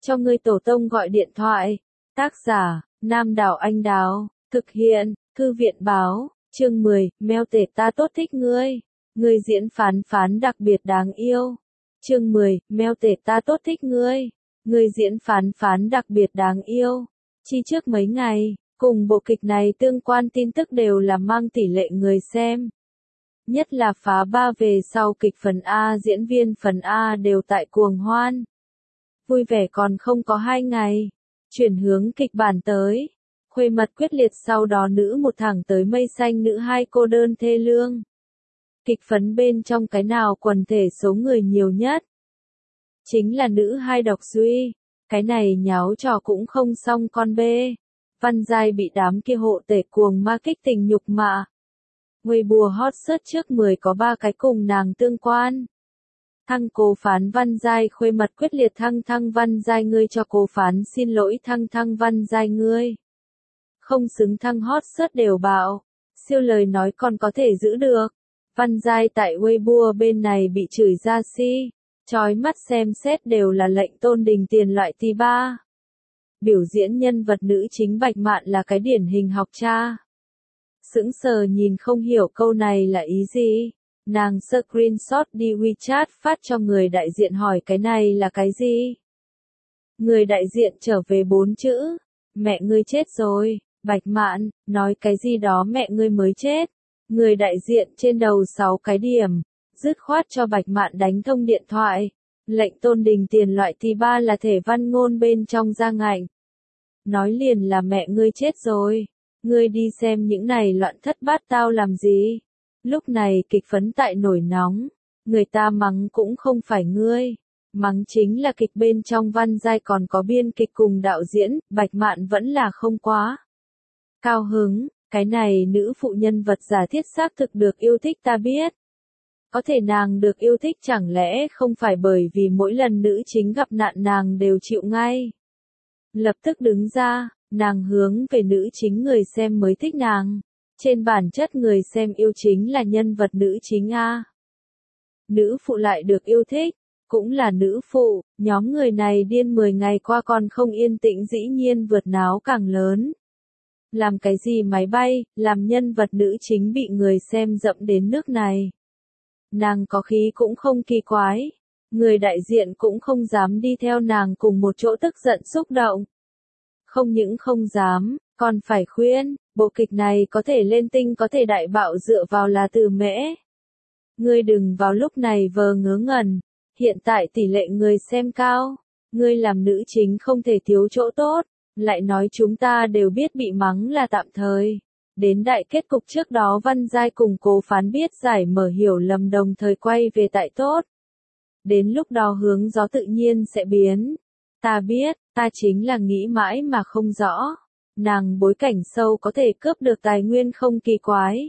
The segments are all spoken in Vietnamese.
cho ngươi tổ tông gọi điện thoại. Tác giả, Nam Đảo Anh Đào, thực hiện, Thư viện báo, chương 10, mèo tể ta tốt thích ngươi. Ngươi diễn phán đặc biệt đáng yêu. Chương 10, mèo tể ta tốt thích ngươi. Ngươi diễn phán đặc biệt đáng yêu. Chi trước mấy ngày, cùng bộ kịch này tương quan tin tức đều là mang tỷ lệ người xem. Nhất là phá 3 về sau kịch phần A, diễn viên phần A đều tại cuồng hoan. Vui vẻ còn không có 2 ngày. Chuyển hướng kịch bản tới. Khuê mật quyết liệt, sau đó nữ một thẳng tới mây xanh, nữ hai cô đơn thê lương. Kịch phấn bên trong cái nào quần thể số người nhiều nhất? Chính là nữ hai độc duy. Cái này nháo trò cũng không xong con bê. Văn Giai bị đám kia hộ tể cuồng ma kích tình nhục mạ. Weibo hot search trước 10 có 3 cái cùng nàng tương quan. Thăng cố phán Văn Giai khuê mật quyết liệt, thăng Văn Giai ngươi cho cố phán xin lỗi, thăng Văn Giai ngươi. Không xứng, thăng hot search đều bạo. Siêu lời nói còn có thể giữ được. Văn Giai tại Weibo bên này bị chửi ra si. Chói mắt xem xét đều là lệnh tôn đình tiền loại ti ba. Biểu diễn nhân vật nữ chính Bạch Mạn là cái điển hình học cha. Sững sờ nhìn không hiểu câu này là ý gì. Nàng screenshot đi WeChat phát cho người đại diện hỏi cái này là cái gì. Người đại diện trở về 4 chữ. Mẹ ngươi chết rồi. Bạch Mạn, nói cái gì đó mẹ ngươi mới chết. Người đại diện trên đầu 6 cái điểm. Dứt khoát cho Bạch Mạn đánh thông điện thoại. Lệnh tôn đình tiền loại thì ba là thể văn ngôn bên trong ra ngạnh. Nói liền là mẹ ngươi chết rồi. Ngươi đi xem những này loạn thất bát tao làm gì. Lúc này kịch phấn tại nổi nóng. Người ta mắng cũng không phải ngươi. Mắng chính là kịch bên trong Văn Giai còn có biên kịch cùng đạo diễn. Bạch Mạn vẫn là không quá cao hứng. Cái này nữ phụ nhân vật giả thiết xác thực được yêu thích ta biết. Có thể nàng được yêu thích chẳng lẽ không phải bởi vì mỗi lần nữ chính gặp nạn nàng đều chịu ngay. Lập tức đứng ra, nàng hướng về nữ chính, người xem mới thích nàng. Trên bản chất người xem yêu chính là nhân vật nữ chính A. Nữ phụ lại được yêu thích, cũng là nữ phụ, nhóm người này điên 10 ngày qua còn không yên tĩnh, dĩ nhiên vượt náo càng lớn. Làm cái gì máy bay, làm nhân vật nữ chính bị người xem dẫm đến nước này. Nàng có khí cũng không kỳ quái. Người đại diện cũng không dám đi theo nàng cùng một chỗ tức giận xúc động. Không những không dám, còn phải khuyên, bộ kịch này có thể lên tinh, có thể đại bạo dựa vào là từ mễ. Ngươi đừng vào lúc này vờ ngớ ngẩn. Hiện tại tỷ lệ người xem cao. Ngươi làm nữ chính không thể thiếu chỗ tốt. Lại nói chúng ta đều biết bị mắng là tạm thời. Đến đại kết cục trước đó Văn Giai cùng cố phán biết giải mở hiểu lầm, đồng thời quay về tại tốt. Đến lúc đó hướng gió tự nhiên sẽ biến. Ta biết, ta chính là nghĩ mãi mà không rõ. Nàng bối cảnh sâu có thể cướp được tài nguyên không kỳ quái.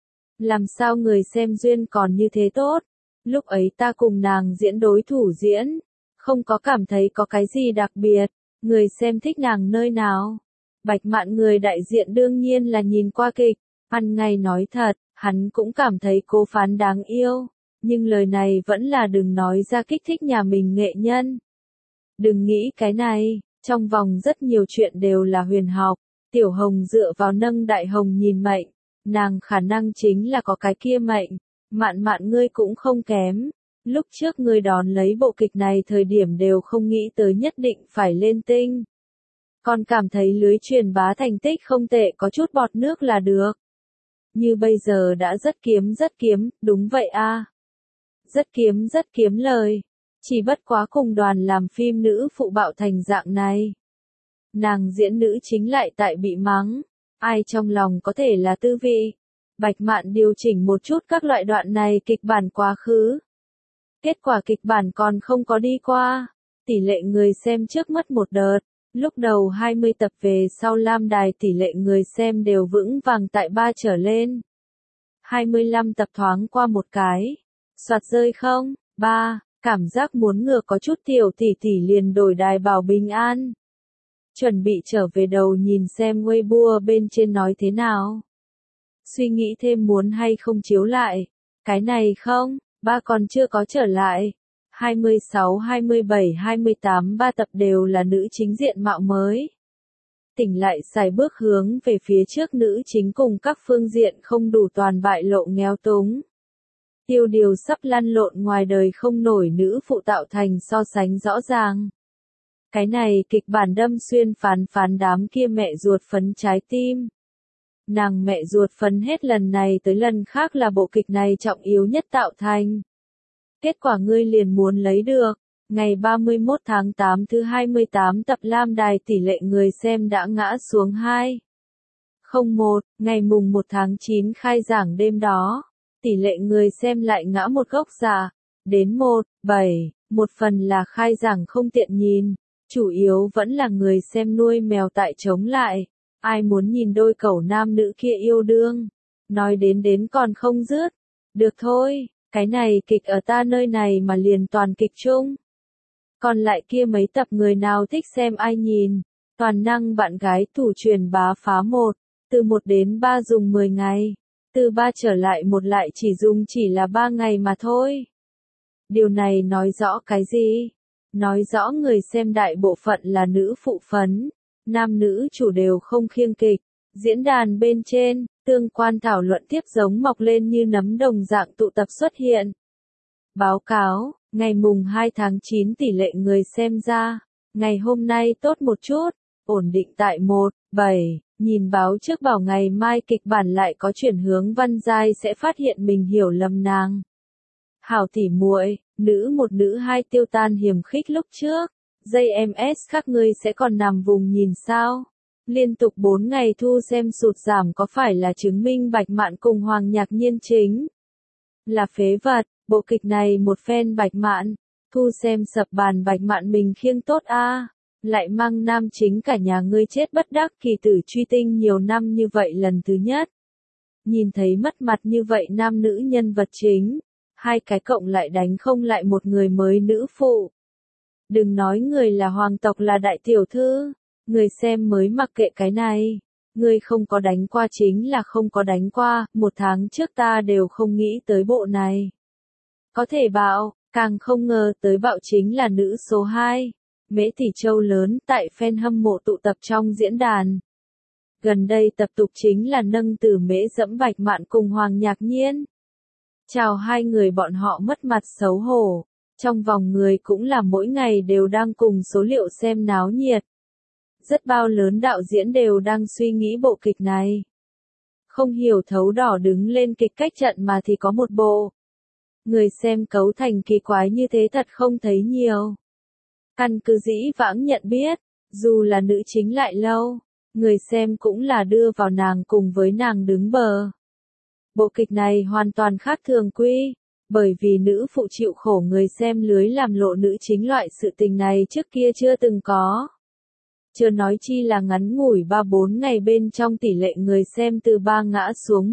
Làm sao người xem duyên còn như thế tốt. Lúc ấy ta cùng nàng diễn đối thủ diễn. Không có cảm thấy có cái gì đặc biệt. Người xem thích nàng nơi nào. Bạch Mạn người đại diện đương nhiên là nhìn qua kịch. Ăn ngay nói thật, hắn cũng cảm thấy cố phán đáng yêu. Nhưng lời này vẫn là đừng nói ra kích thích nhà mình nghệ nhân. Đừng nghĩ cái này, trong vòng rất nhiều chuyện đều là huyền học. Tiểu Hồng dựa vào nâng Đại Hồng nhìn mệnh. Nàng khả năng chính là có cái kia mệnh. Mạn Mạn ngươi cũng không kém. Lúc trước ngươi đón lấy bộ kịch này thời điểm đều không nghĩ tới nhất định phải lên tinh. Còn cảm thấy lưới truyền bá thành tích không tệ, có chút bọt nước là được. Như bây giờ đã rất kiếm, đúng vậy a. Rất kiếm lời. Chỉ bất quá cùng đoàn làm phim nữ phụ bạo thành dạng này. Nàng diễn nữ chính lại tại bị mắng. Ai trong lòng có thể là tư vị. Bạch Mạn điều chỉnh một chút các loại đoạn này kịch bản quá khứ. Kết quả kịch bản còn không có đi qua. Tỷ lệ người xem trước mất một đợt. Lúc đầu 20 tập về sau Lam Đài tỷ lệ người xem đều vững vàng tại 3 trở lên. 25 tập thoáng qua một cái. Soạt rơi không? 3, cảm giác muốn ngược có chút, tiểu tỷ tỷ liền đổi đài bảo bình an. Chuẩn bị trở về đầu nhìn xem Weibo bên trên nói thế nào. Suy nghĩ thêm muốn hay không chiếu lại. Cái này không, 3 còn chưa có trở lại. 26, 27, 28 ba tập đều là nữ chính diện mạo mới. Tỉnh lại xài bước hướng về phía trước, nữ chính cùng các phương diện không đủ toàn bại lộ nghèo túng. Tiêu điều sắp lăn lộn ngoài đời không nổi nữ phụ tạo thành so sánh rõ ràng. Cái này kịch bản đâm xuyên phán đám kia mẹ ruột phấn trái tim. Nàng mẹ ruột phấn hết lần này tới lần khác là bộ kịch này trọng yếu nhất tạo thành. Kết quả ngươi liền muốn lấy được. Ngày 31 tháng 8 thứ 28 tập Lam Đài tỷ lệ người xem đã ngã xuống 2,01, ngày mùng 1 tháng 9 khai giảng đêm đó. Tỷ lệ người xem lại ngã một gốc giả, đến 1,7, một phần là khai giảng không tiện nhìn, chủ yếu vẫn là người xem nuôi mèo tại chống lại. Ai muốn nhìn đôi cẩu nam nữ kia yêu đương, nói đến còn không dứt. Được thôi, cái này kịch ở ta nơi này mà liền toàn kịch chung. Còn lại kia mấy tập người nào thích xem ai nhìn, toàn năng bạn gái thủ truyền bá phá 1, từ 1 đến 3 dùng 10 ngày, từ 3 trở lại 1 lại chỉ là 3 ngày mà thôi. Điều này nói rõ cái gì? Nói rõ người xem đại bộ phận là nữ phụ phấn, nam nữ chủ đều không khiêng kịch. Diễn đàn bên trên, tương quan thảo luận tiếp giống mọc lên như nấm đồng dạng tụ tập xuất hiện. Báo cáo, ngày mùng 2 tháng 9 tỷ lệ người xem ra, ngày hôm nay tốt một chút, ổn định tại 1,7, nhìn báo trước bảo ngày mai kịch bản lại có chuyển hướng, Văn Giai sẽ phát hiện mình hiểu lầm nàng. Hảo tỉ muội, nữ 1 nữ 2 tiêu tan hiểm khích lúc trước, JMS các ngươi sẽ còn nằm vùng nhìn sao? Liên tục 4 ngày thu xem sụt giảm có phải là chứng minh Bạch Mạn cùng Hoàng Nhạc Nhiên chính là phế vật? Bộ kịch này một phen Bạch Mạn, thu xem sập bàn, Bạch Mạn mình khiêng tốt a, lại mang nam chính cả nhà ngươi chết bất đắc kỳ tử truy tinh nhiều năm như vậy lần thứ nhất. Nhìn thấy mất mặt như vậy nam nữ nhân vật chính, hai cái cộng lại đánh không lại một người mới nữ phụ. Đừng nói người là hoàng tộc là đại tiểu thư, người xem mới mặc kệ cái này. Ngươi không có đánh qua chính là không có đánh qua, 1 tháng trước ta đều không nghĩ tới bộ này. Có thể bạo, càng không ngờ tới bạo chính là nữ số 2. Mễ Tỷ Châu lớn tại fan hâm mộ tụ tập trong diễn đàn. Gần đây tập tục chính là nâng từ Mễ dẫm Bạch Mạn cùng Hoàng Nhạc Nhiên. Chào hai người bọn họ mất mặt xấu hổ. Trong vòng người cũng là mỗi ngày đều đang cùng số liệu xem náo nhiệt. Rất bao lớn đạo diễn đều đang suy nghĩ bộ kịch này. Không hiểu thấu đỏ đứng lên kịch cách trận mà thì có một bộ. Người xem cấu thành kỳ quái như thế thật không thấy nhiều. Căn cứ dĩ vãng nhận biết, dù là nữ chính lại lâu, người xem cũng là đưa vào nàng cùng với nàng đứng bờ. Bộ kịch này hoàn toàn khác thường quy, bởi vì nữ phụ chịu khổ người xem lưới làm lộ nữ chính, loại sự tình này trước kia chưa từng có. Chưa nói chi là ngắn ngủi 3-4 ngày bên trong tỷ lệ người xem từ 3 ngã xuống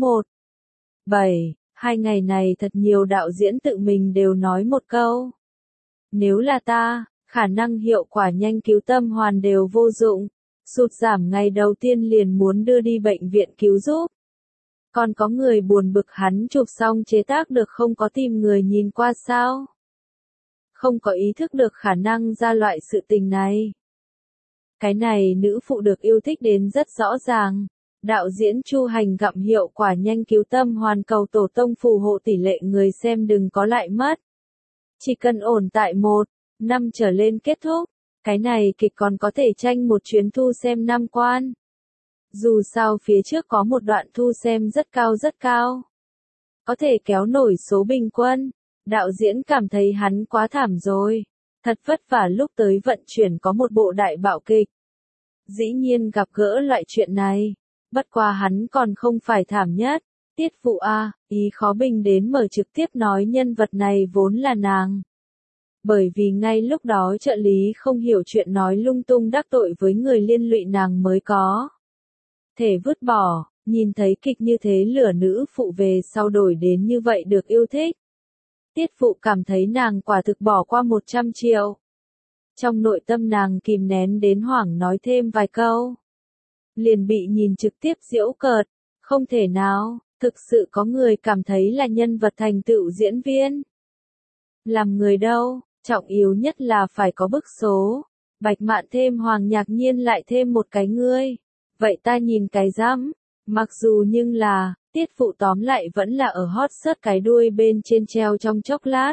1,7, 2 ngày này thật nhiều đạo diễn tự mình đều nói một câu. Nếu là ta, khả năng hiệu quả nhanh cứu tâm hoàn đều vô dụng, sụt giảm ngày đầu tiên liền muốn đưa đi bệnh viện cứu giúp. Còn có người buồn bực hắn chụp xong chế tác được không có tìm người nhìn qua sao? Không có ý thức được khả năng ra loại sự tình này. Cái này nữ phụ được yêu thích đến rất rõ ràng. Đạo diễn Chu Hành gặm hiệu quả nhanh cứu tâm hoàn, cầu tổ tông phù hộ tỷ lệ người xem đừng có lại mất. Chỉ cần ổn tại 1,5 trở lên kết thúc, cái này kịch còn có thể tranh một chuyến thu xem 5 quan. Dù sao phía trước có một đoạn thu xem rất cao. Có thể kéo nổi số bình quân. Đạo diễn cảm thấy hắn quá thảm rồi. Thật vất vả lúc tới vận chuyển có một bộ đại bạo kịch. Dĩ nhiên gặp gỡ loại chuyện này. Bất qua hắn còn không phải thảm nhất. Tiết Vụ A, ý khó bình đến mở trực tiếp nói nhân vật này vốn là nàng. Bởi vì ngay lúc đó trợ lý không hiểu chuyện nói lung tung đắc tội với người liên lụy nàng mới có thể vứt bỏ, nhìn thấy kịch như thế lửa nữ phụ về sau đổi đến như vậy được yêu thích. Tiết Phụ cảm thấy nàng quả thực bỏ qua 100 triệu. Trong nội tâm nàng kìm nén đến hoảng nói thêm vài câu. Liền bị nhìn trực tiếp giễu cợt, không thể nào, thực sự có người cảm thấy là nhân vật thành tựu diễn viên. Làm người đâu, Trọng yếu nhất là phải có bức số. Bạch Mạn thêm Hoàng Nhạc Nhiên lại thêm một cái ngươi. Vậy ta nhìn cái rắm. Mặc dù nhưng là, tiết phụ tóm lại vẫn là ở hot search cái đuôi bên trên treo trong chốc lát.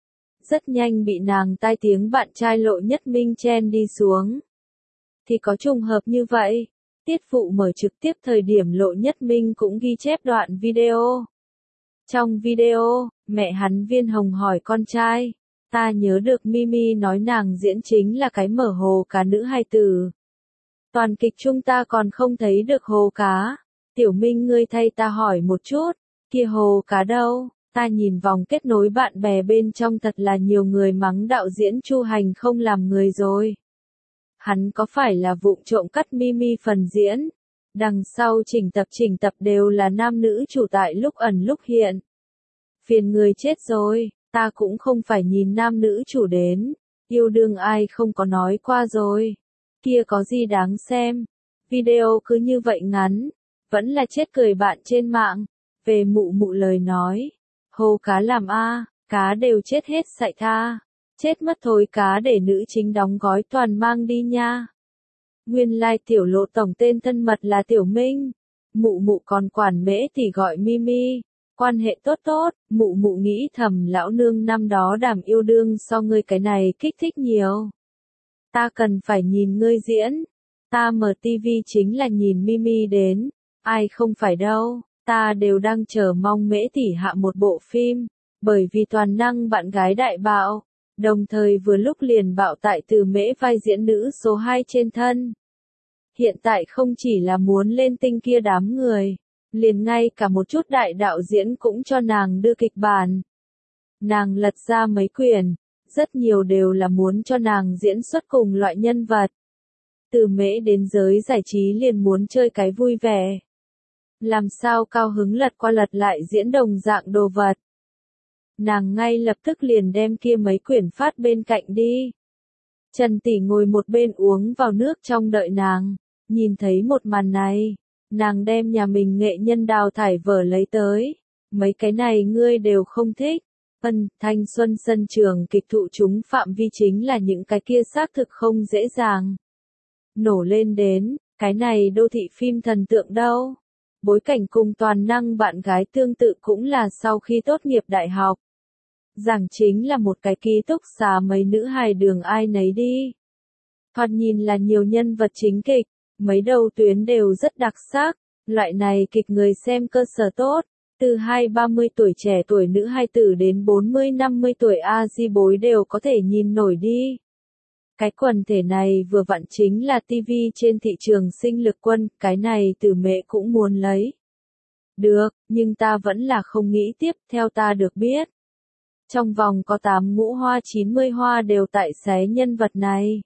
Rất nhanh bị nàng tai tiếng bạn trai Lộ Nhất Minh chen đi xuống. Thì có trùng hợp như vậy. Tiết phụ mở trực tiếp thời điểm Lộ Nhất Minh cũng ghi chép đoạn video. Trong video, mẹ hắn Viên Hồng hỏi con trai. Ta nhớ được Mimi nói nàng diễn chính là cái mở hồ cá nữ hài tử. Toàn kịch chúng ta còn không thấy được hồ cá. Tiểu Minh ngươi thay ta hỏi một chút, kia hồ cá đâu? Ta nhìn vòng kết nối bạn bè bên trong thật là nhiều người mắng đạo diễn Chu Hành không làm người rồi. Hắn có phải là vụng trộm cắt Mimi phần diễn? Đằng sau chỉnh tập đều là nam nữ chủ tại lúc ẩn lúc hiện. Phiền người chết rồi, ta cũng không phải nhìn nam nữ chủ đến. Yêu đương ai không có nói qua rồi. Kia có gì đáng xem. Video cứ như vậy ngắn. Vẫn là chết cười bạn trên mạng. Về mụ mụ lời nói. Hồ cá làm cá đều chết hết sại tha. Chết mất thôi cá để nữ chính đóng gói toàn mang đi nha. Nguyên lai tiểu Lộ tổng tên thân mật là Tiểu Minh. Mụ mụ còn quản mễ thì gọi Mimi. Quan hệ tốt tốt, mụ mụ nghĩ thầm lão nương năm đó đảm yêu đương so ngươi cái này kích thích nhiều. Ta cần phải nhìn ngươi diễn. Ta mở tivi chính là nhìn Mimi đến. Ai không phải đâu, ta đều đang chờ mong mễ tỷ hạ một bộ phim. Bởi vì toàn năng bạn gái đại bạo. Đồng thời vừa lúc liền bạo tại từ mễ vai diễn nữ số 2 trên thân. Hiện tại không chỉ là muốn lên tinh kia đám người. Liền ngay cả một chút đại đạo diễn cũng cho nàng đưa kịch bản. Nàng lật ra mấy quyển, rất nhiều đều là muốn cho nàng diễn xuất cùng loại nhân vật. Từ mễ đến giới giải trí liền muốn chơi cái vui vẻ. Làm sao cao hứng lật qua lật lại diễn đồng dạng đồ vật. Nàng ngay lập tức liền đem kia mấy quyển phát bên cạnh đi. Trần tỷ ngồi một bên uống vào nước trong đợi nàng, nhìn thấy một màn này. Nàng đem nhà mình nghệ nhân đào thải vở lấy tới. Mấy cái này ngươi đều không thích. Thanh xuân sân trường kịch thụ chúng phạm vi chính là những cái kia xác thực không dễ dàng. Nổ lên đến, cái này đô thị phim thần tượng đâu. Bối cảnh cùng toàn năng bạn gái tương tự cũng là sau khi tốt nghiệp đại học. Giảng chính là một cái ký túc xá mấy nữ hài đường ai nấy đi. Thoạt nhìn là nhiều nhân vật chính kịch. Mấy đầu tuyến đều rất đặc sắc, loại này kịch người xem cơ sở tốt, từ 20-30 tuổi trẻ tuổi nữ hài tử đến 40-50 tuổi A-di bối đều có thể nhìn nổi đi. Cái quần thể này vừa vặn chính là TV trên thị trường sinh lực quân, cái này từ mẹ cũng muốn lấy. Được, nhưng ta vẫn là không nghĩ tiếp, theo ta được biết. Trong vòng có 8 ngũ hoa 90 hoa đều tại xé nhân vật này.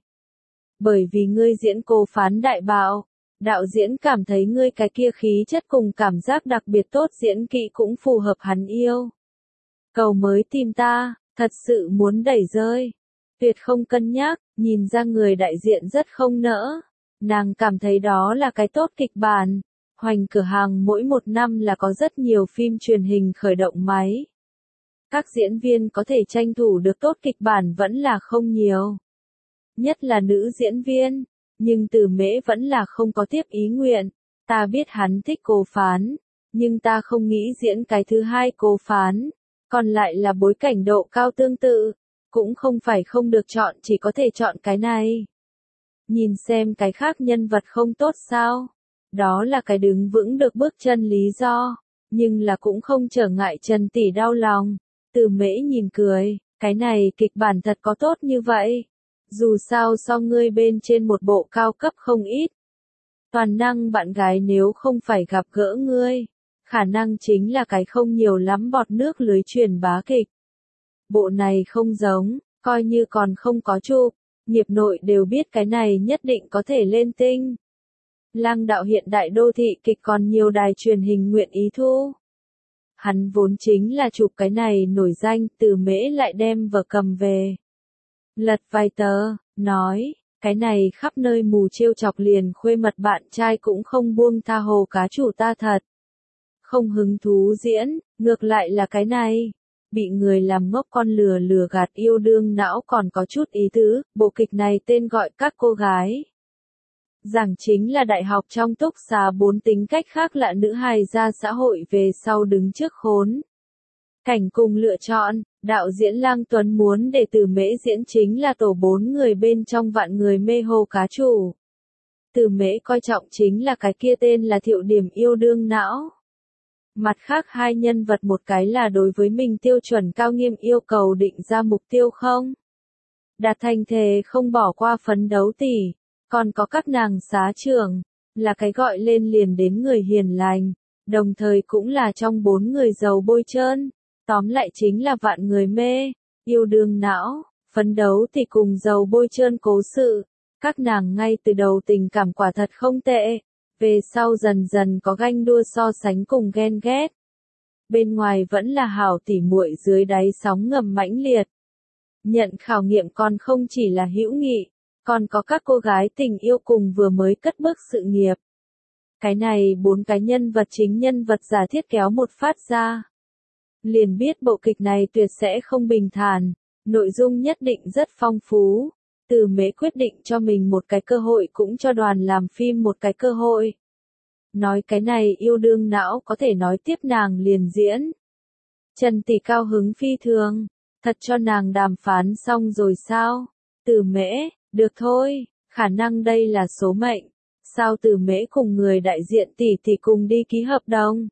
Bởi vì ngươi diễn cô phán đại bạo, đạo diễn cảm thấy ngươi cái kia khí chất cùng cảm giác đặc biệt tốt diễn kỹ cũng phù hợp hắn yêu. Cầu mới tìm ta, thật sự muốn đẩy rơi. Tuyệt không cân nhắc, nhìn ra người đại diện rất không nỡ. Nàng cảm thấy đó là cái tốt kịch bản. Hoành cửa hàng mỗi một năm là có rất nhiều phim truyền hình khởi động máy. Các diễn viên có thể tranh thủ được tốt kịch bản vẫn là không nhiều. Nhất là nữ diễn viên, nhưng từ mễ vẫn là không có tiếp ý nguyện. Ta biết hắn thích cô phán, nhưng ta không nghĩ diễn cái thứ hai cô phán. Còn lại là bối cảnh độ cao tương tự, cũng không phải không được chọn chỉ có thể chọn cái này. Nhìn xem cái khác nhân vật không tốt sao. Đó là cái đứng vững được bước chân lý do, nhưng là cũng không trở ngại Trần tỷ đau lòng. Từ mễ nhìn cười, cái này kịch bản thật có tốt như vậy. Dù sao so ngươi bên trên một bộ cao cấp không ít. Toàn năng bạn gái nếu không phải gặp gỡ ngươi, khả năng chính là cái không nhiều lắm bọt nước lưới truyền bá kịch. Bộ này không giống, coi như còn không có chụp, nghiệp nội đều biết cái này nhất định có thể lên tinh. Lang đạo hiện đại đô thị kịch còn nhiều đài truyền hình nguyện ý thu. Hắn vốn chính là chụp cái này nổi danh, từ mễ lại đem vở cầm về. Lật vài tờ, nói, cái này khắp nơi mù trêu chọc liền khuê mật bạn trai cũng không buông tha hồ cá chủ ta thật. Không hứng thú diễn, ngược lại là cái này. bị người làm ngốc con lừa lừa gạt yêu đương não còn có chút ý tứ, bộ kịch này tên gọi Các cô gái. Giảng chính là đại học trong túc xá 4 tính cách khác lạ nữ hài ra xã hội về sau đứng trước khốn cảnh cùng lựa chọn, đạo diễn Lang Tuấn muốn để Từ Mễ diễn chính là tổ 4 người bên trong vạn người mê hồ cá chủ. Từ Mễ coi trọng chính là cái kia tên là Thiệu Điểm yêu đương não. Mặt khác hai nhân vật, một cái là đối với mình tiêu chuẩn cao nghiêm yêu cầu định ra mục tiêu không đạt thành thề không bỏ qua phấn đấu tỉ, còn có các nàng xá trưởng, là cái gọi lên liền đến người hiền lành, đồng thời cũng là trong 4 người giàu bôi trơn, tóm lại chính là vạn người mê, yêu đương não, phấn đấu thì cùng giàu bôi trơn cố sự, các nàng ngay từ đầu tình cảm quả thật không tệ. Về sau dần dần có ganh đua so sánh cùng ghen ghét. Bên ngoài vẫn là hảo tỉ muội, dưới đáy sóng ngầm mãnh liệt. Nhận khảo nghiệm còn không chỉ là hữu nghị, còn có các cô gái tình yêu cùng vừa mới cất bước sự nghiệp. Cái này 4 cái nhân vật chính nhân vật giả thiết kéo một phát ra. Liền biết bộ kịch này tuyệt sẽ không bình thản, nội dung nhất định rất phong phú. Từ Mễ quyết định cho mình một cái cơ hội cũng cho đoàn làm phim một cái cơ hội. Nói cái này yêu đương não có thể nói tiếp nàng liền diễn. Trần Tỷ cao hứng phi thường, thật cho nàng đàm phán xong rồi sao? Từ Mễ, được thôi, khả năng đây là số mệnh. Sao Từ Mễ cùng người đại diện tỷ thì cùng đi ký hợp đồng?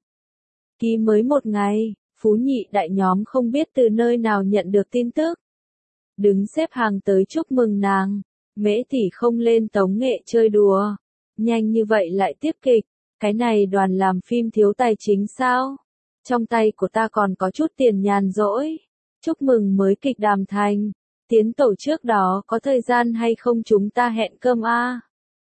Ký mới 1 ngày, Phú Nhị đại nhóm không biết từ nơi nào nhận được tin tức. Đứng xếp hàng tới chúc mừng nàng, Mễ tỷ không lên tống nghệ chơi đùa. Nhanh như vậy lại tiếp kịch, cái này đoàn làm phim thiếu tài chính sao? Trong tay của ta còn có chút tiền nhàn rỗi. Chúc mừng mới kịch đàm thành. Tiến tổ trước đó có thời gian hay không chúng ta hẹn cơm a?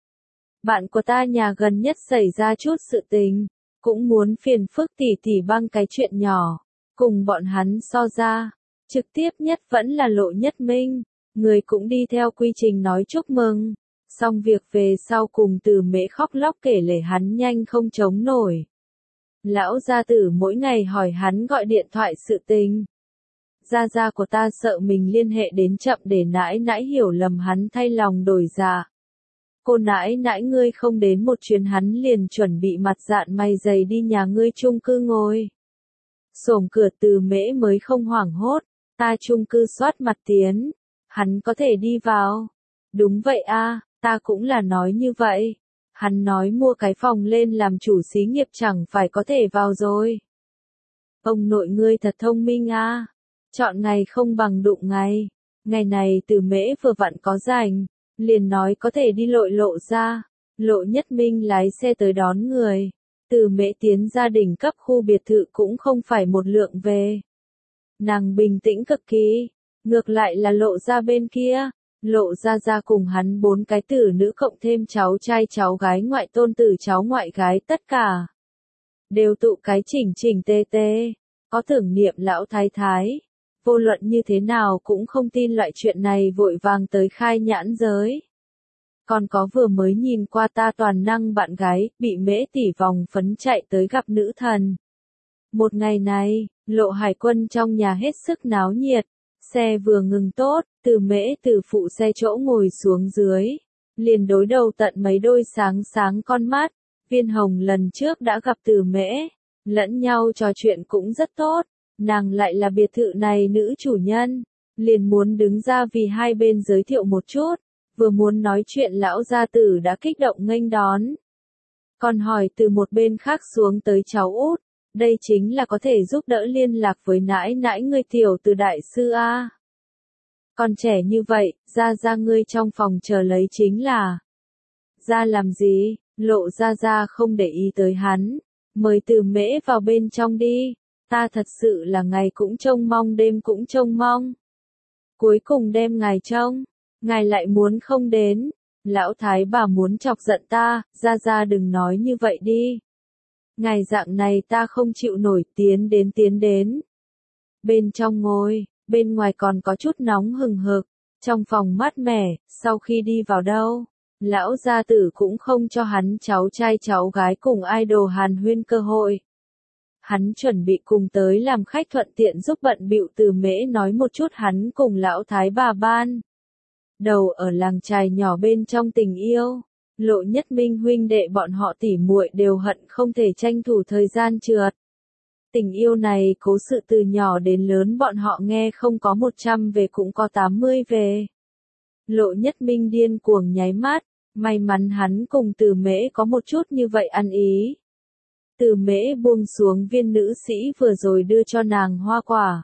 Bạn của ta nhà gần nhất xảy ra chút sự tình, cũng muốn phiền phức tỷ tỷ băng cái chuyện nhỏ, cùng bọn hắn so ra. Trực tiếp nhất vẫn là Lộ Nhất Minh, người cũng đi theo quy trình nói chúc mừng. Xong việc về sau cùng Từ Mễ khóc lóc kể lể hắn nhanh không chống nổi. Lão gia tử mỗi ngày hỏi hắn gọi điện thoại sự tình. Gia gia của ta sợ mình liên hệ đến chậm để nãi nãi hiểu lầm hắn thay lòng đổi dạ. Cô nãi nãi ngươi không đến một chuyến hắn liền chuẩn bị mặt dạn mày dày đi nhà ngươi chung cư ngồi. Xổm cửa Từ Mễ mới không hoảng hốt. Ta chung cư soát mặt tiến, hắn có thể đi vào. Đúng vậy a, ta cũng là nói như vậy. Hắn nói mua cái phòng lên làm chủ xí nghiệp chẳng phải có thể vào rồi. Ông nội ngươi thật thông minh a, chọn ngày không bằng đụng ngày. Ngày này Từ Mễ vừa vặn có rảnh, liền nói có thể đi lội Lộ ra. Lộ Nhất Minh lái xe tới đón người. Từ Mễ tiến gia đình cấp khu biệt thự cũng không phải một lượng về. Nàng bình tĩnh cực kỳ, ngược lại là Lộ ra bên kia, Lộ ra cùng hắn 4 cái tử nữ cộng thêm cháu trai cháu gái ngoại tôn tử cháu ngoại gái tất cả. Đều tụ cái chỉnh tê tê, có tưởng niệm lão thái thái. Vô luận như thế nào cũng không tin loại chuyện này vội vàng tới khai nhãn giới. Còn có vừa mới nhìn qua ta toàn năng bạn gái, bị Mễ tỷ vòng phấn chạy tới gặp nữ thần. Một ngày này, Lộ Hải Quân trong nhà hết sức náo nhiệt, xe vừa ngừng tốt, Từ Mễ từ phụ xe chỗ ngồi xuống dưới, liền đối đầu tận mấy đôi sáng sáng con mắt. Viên Hồng lần trước đã gặp Từ Mễ, lẫn nhau trò chuyện cũng rất tốt, nàng lại là biệt thự này nữ chủ nhân, liền muốn đứng ra vì hai bên giới thiệu một chút, vừa muốn nói chuyện lão gia tử đã kích động nghênh đón. Còn hỏi từ một bên khác xuống tới cháu út. Đây chính là có thể giúp đỡ liên lạc với nãi nãi ngươi tiểu từ đại sư a. Còn trẻ như vậy, ra ngươi trong phòng chờ lấy chính là. Ra làm gì, Lộ ra không để ý tới hắn, mời Từ Mễ vào bên trong đi, ta thật sự là ngày cũng trông mong đêm cũng trông mong. Cuối cùng đem ngài trông, ngài lại muốn không đến, lão thái bà muốn chọc giận ta, ra đừng nói như vậy đi. Ngày dạng này ta không chịu nổi, tiến đến. Bên trong ngồi, bên ngoài còn có chút nóng hừng hực, trong phòng mát mẻ, sau khi đi vào đâu, lão gia tử cũng không cho hắn cháu trai cháu gái cùng idol hàn huyên cơ hội. Hắn chuẩn bị cùng tới làm khách thuận tiện giúp bận bịu Từ Mễ nói một chút hắn cùng lão thái bà ban đầu ở làng chài nhỏ bên trong tình yêu. Lộ Nhất Minh huynh đệ bọn họ tỉ muội đều hận không thể tranh thủ thời gian trượt. Tình yêu này cố sự từ nhỏ đến lớn bọn họ nghe không có 100 về cũng có 80 về. Lộ Nhất Minh điên cuồng nháy mắt, may mắn hắn cùng Từ Mễ có một chút như vậy ăn ý. Từ Mễ buông xuống viên nữ sĩ vừa rồi đưa cho nàng hoa quả.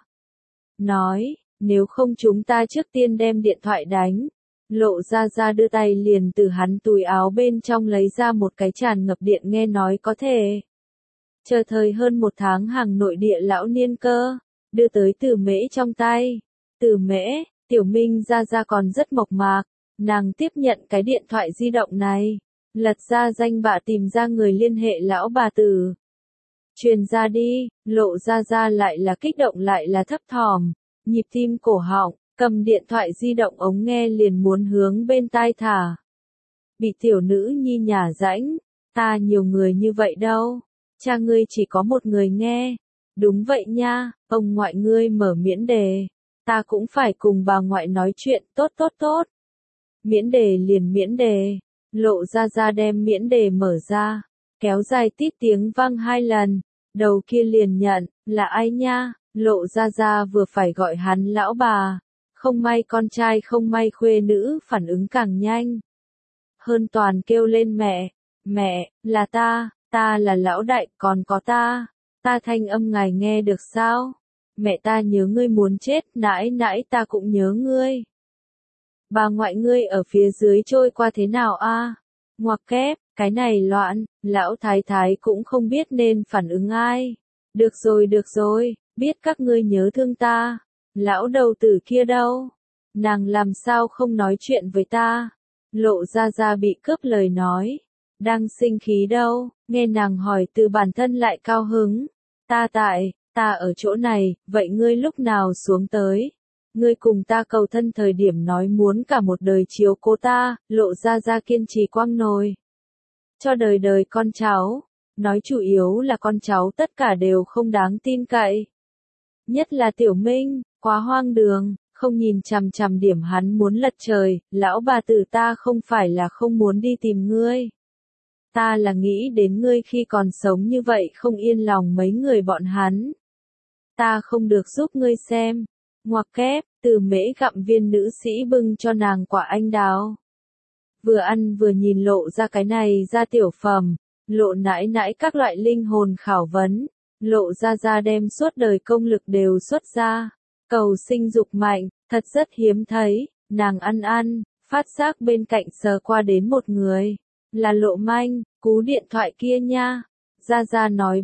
Nói, nếu không chúng ta trước tiên đem điện thoại đánh. Lộ ra ra đưa tay liền từ hắn túi áo bên trong lấy ra một cái tràn ngập điện nghe nói có thể. Chờ thời hơn 1 tháng hàng nội địa lão niên cơ, đưa tới Từ Mễ trong tay. Từ Mễ, Tiểu Minh ra ra còn rất mộc mạc, nàng tiếp nhận cái điện thoại di động này, lật ra danh bạ tìm ra người liên hệ lão bà Tử. Truyền ra đi, Lộ ra ra lại là kích động lại là thấp thỏm, nhịp tim cổ họng, cầm điện thoại di động ống nghe liền muốn hướng bên tai thả. Bị tiểu nữ nhi nhả rãnh, ta nhiều người như vậy đâu, cha ngươi chỉ có một người nghe. Đúng vậy nha, ông ngoại ngươi mở miễn đề, ta cũng phải cùng bà ngoại nói chuyện, tốt tốt tốt. Miễn đề liền miễn đề, Lộ ra ra đem miễn đề mở ra, kéo dài tít tiếng vang 2 lần, đầu kia liền nhận, là ai nha, Lộ ra ra vừa phải gọi hắn lão bà, không may con trai không may khuê nữ phản ứng càng nhanh. Hơn toàn kêu lên mẹ, là ta là lão đại, còn có ta thanh âm ngài nghe được sao? Mẹ ta nhớ ngươi muốn chết, nãi nãi ta cũng nhớ ngươi. Bà ngoại ngươi ở phía dưới trôi qua thế nào a? Ngoặc kép, cái này loạn, lão thái thái cũng không biết nên phản ứng ai. Được rồi, biết các ngươi nhớ thương ta. Lão đầu tử kia đâu? Nàng làm sao không nói chuyện với ta? Lộ ra ra bị cướp lời nói. Đang sinh khí đâu, nghe nàng hỏi từ bản thân lại cao hứng. Ta ở chỗ này, vậy ngươi lúc nào xuống tới? Ngươi cùng ta cầu thân thời điểm nói muốn cả một đời chiếu cố ta, Lộ ra ra kiên trì quăng nồi. Cho đời đời con cháu, nói chủ yếu là con cháu tất cả đều không đáng tin cậy. Nhất là Tiểu Minh, quá hoang đường, không nhìn chằm chằm điểm hắn muốn lật trời, lão bà tử ta không phải là không muốn đi tìm ngươi. Ta là nghĩ đến ngươi khi còn sống như vậy không yên lòng mấy người bọn hắn. Ta không được giúp ngươi xem. Ngoặc kép, Từ Mễ gặm viên nữ sĩ bưng cho nàng quả anh đào. Vừa ăn vừa nhìn Lộ ra cái này ra tiểu phẩm, Lộ nãi nãi các loại linh hồn khảo vấn, Lộ ra đem suốt đời công lực đều xuất ra. Cầu sinh dục mạnh, thật rất hiếm thấy, nàng ăn, phát giác bên cạnh sờ qua đến một người. Là Lộ Manh, cú điện thoại kia nha. Ra nói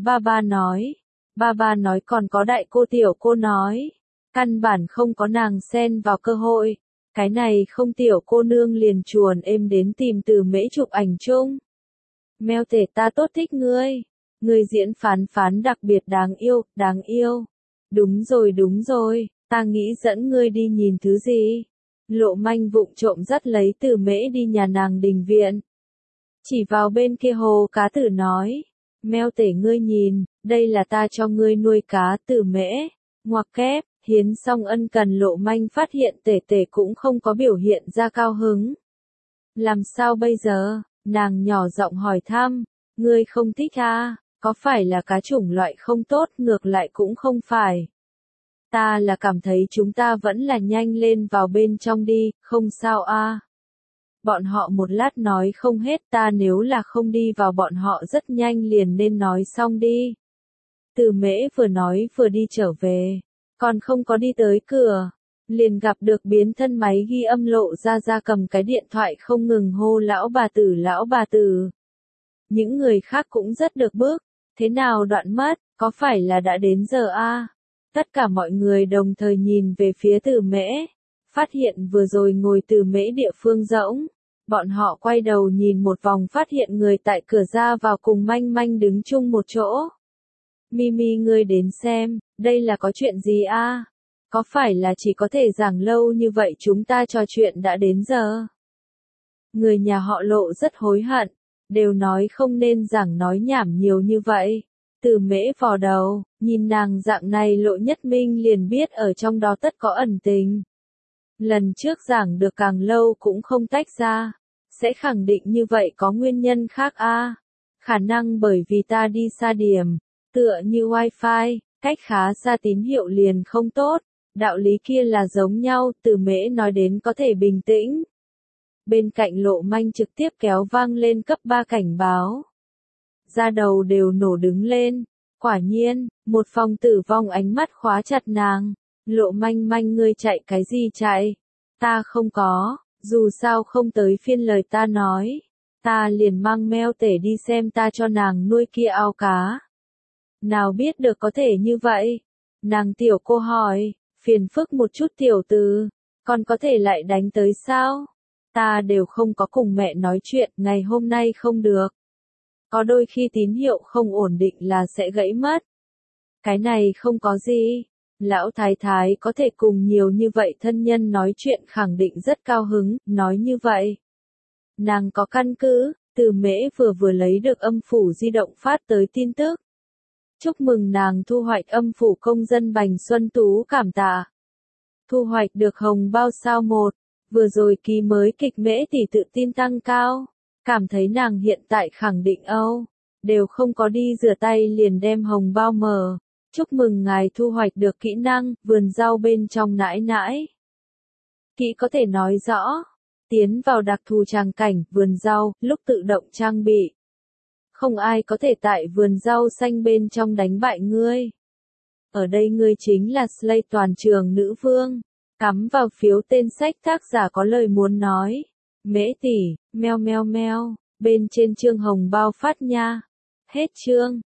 ba ba nói còn có đại cô tiểu cô nói. Căn bản không có nàng xen vào cơ hội. Cái này không tiểu cô nương liền chuồn êm đến tìm Từ Mễ chụp ảnh chung. Mèo tể ta tốt thích ngươi. Ngươi diễn phán đặc biệt đáng yêu. Đúng rồi, ta nghĩ dẫn ngươi đi nhìn thứ gì. Lộ Manh vụng trộm dắt lấy Từ Mễ đi nhà nàng đình viện. Chỉ vào bên kia hồ cá tử nói. Mèo tể ngươi nhìn, đây là ta cho ngươi nuôi cá. Từ Mễ. Ngoặc kép, hiến xong ân cần Lộ Manh phát hiện tể cũng không có biểu hiện ra cao hứng. Làm sao bây giờ? Nàng nhỏ giọng hỏi thăm. Ngươi không thích à? Có phải là cá chủng loại không tốt? Ngược lại cũng không phải. Ta là cảm thấy chúng ta vẫn là nhanh lên vào bên trong đi, không sao à? Bọn họ một lát nói không hết, ta nếu là không đi vào bọn họ rất nhanh liền nên nói xong đi. Từ Mễ vừa nói vừa đi trở về, còn không có đi tới cửa, liền gặp được biến thân máy ghi âm Lộ ra cầm cái điện thoại không ngừng hô lão bà tử. Những người khác cũng rất được bước, thế nào đoạn mất, có phải là đã đến giờ a? Tất cả mọi người đồng thời nhìn về phía Từ Mễ, phát hiện vừa rồi ngồi Từ Mễ địa phương rỗng. Bọn họ quay đầu nhìn một vòng phát hiện người tại cửa ra vào cùng Manh đứng chung một chỗ. Mimi ngươi đến xem, đây là có chuyện gì a? Có phải là chỉ có thể giảng lâu như vậy chúng ta trò chuyện đã đến giờ? Người nhà họ Lộ rất hối hận, đều nói không nên giảng nói nhảm nhiều như vậy. Từ Mễ vò đầu, nhìn nàng dạng này Lộ Nhất Minh liền biết ở trong đó tất có ẩn tình. Lần trước giảng được càng lâu cũng không tách ra, sẽ khẳng định như vậy có nguyên nhân khác a. Khả năng bởi vì ta đi xa điểm, tựa như wifi, cách khá xa tín hiệu liền không tốt, đạo lý kia là giống nhau, Từ Mễ nói đến có thể bình tĩnh. Bên cạnh Lộ Manh trực tiếp kéo vang lên cấp 3 cảnh báo. Da đầu đều nổ đứng lên, quả nhiên, một phòng tử vong ánh mắt khóa chặt nàng. Lộ Manh Manh ngươi chạy cái gì chạy? Ta không có, dù sao không tới phiên lời ta nói. Ta liền mang meo tể đi xem ta cho nàng nuôi kia ao cá. Nào biết được có thể như vậy? Nàng tiểu cô hỏi, phiền phức một chút tiểu từ, còn có thể lại đánh tới sao? Ta đều không có cùng mẹ nói chuyện, ngày hôm nay không được. Có đôi khi tín hiệu không ổn định là sẽ gãy mất. Cái này không có gì. Lão thái thái có thể cùng nhiều như vậy thân nhân nói chuyện khẳng định rất cao hứng, nói như vậy. Nàng có căn cứ, Từ Mễ vừa lấy được âm phủ di động phát tới tin tức. Chúc mừng nàng thu hoạch âm phủ công dân Bành Xuân Tú cảm tạ. Thu hoạch được hồng bao sao 1, vừa rồi ký mới kịch Mễ tỷ tự tin tăng cao. Cảm thấy nàng hiện tại khẳng định Âu, đều không có đi rửa tay liền đem hồng bao mở. Chúc mừng ngài thu hoạch được kỹ năng, vườn rau bên trong nãi nãi. Kỹ có thể nói rõ, tiến vào đặc thù tràng cảnh, vườn rau, lúc tự động trang bị. Không ai có thể tại vườn rau xanh bên trong đánh bại ngươi. Ở đây ngươi chính là Slay toàn trường nữ vương. Cắm vào phiếu tên sách tác giả có lời muốn nói. Mễ tỷ, meo meo meo, bên trên chương hồng bao phát nha. Hết chương.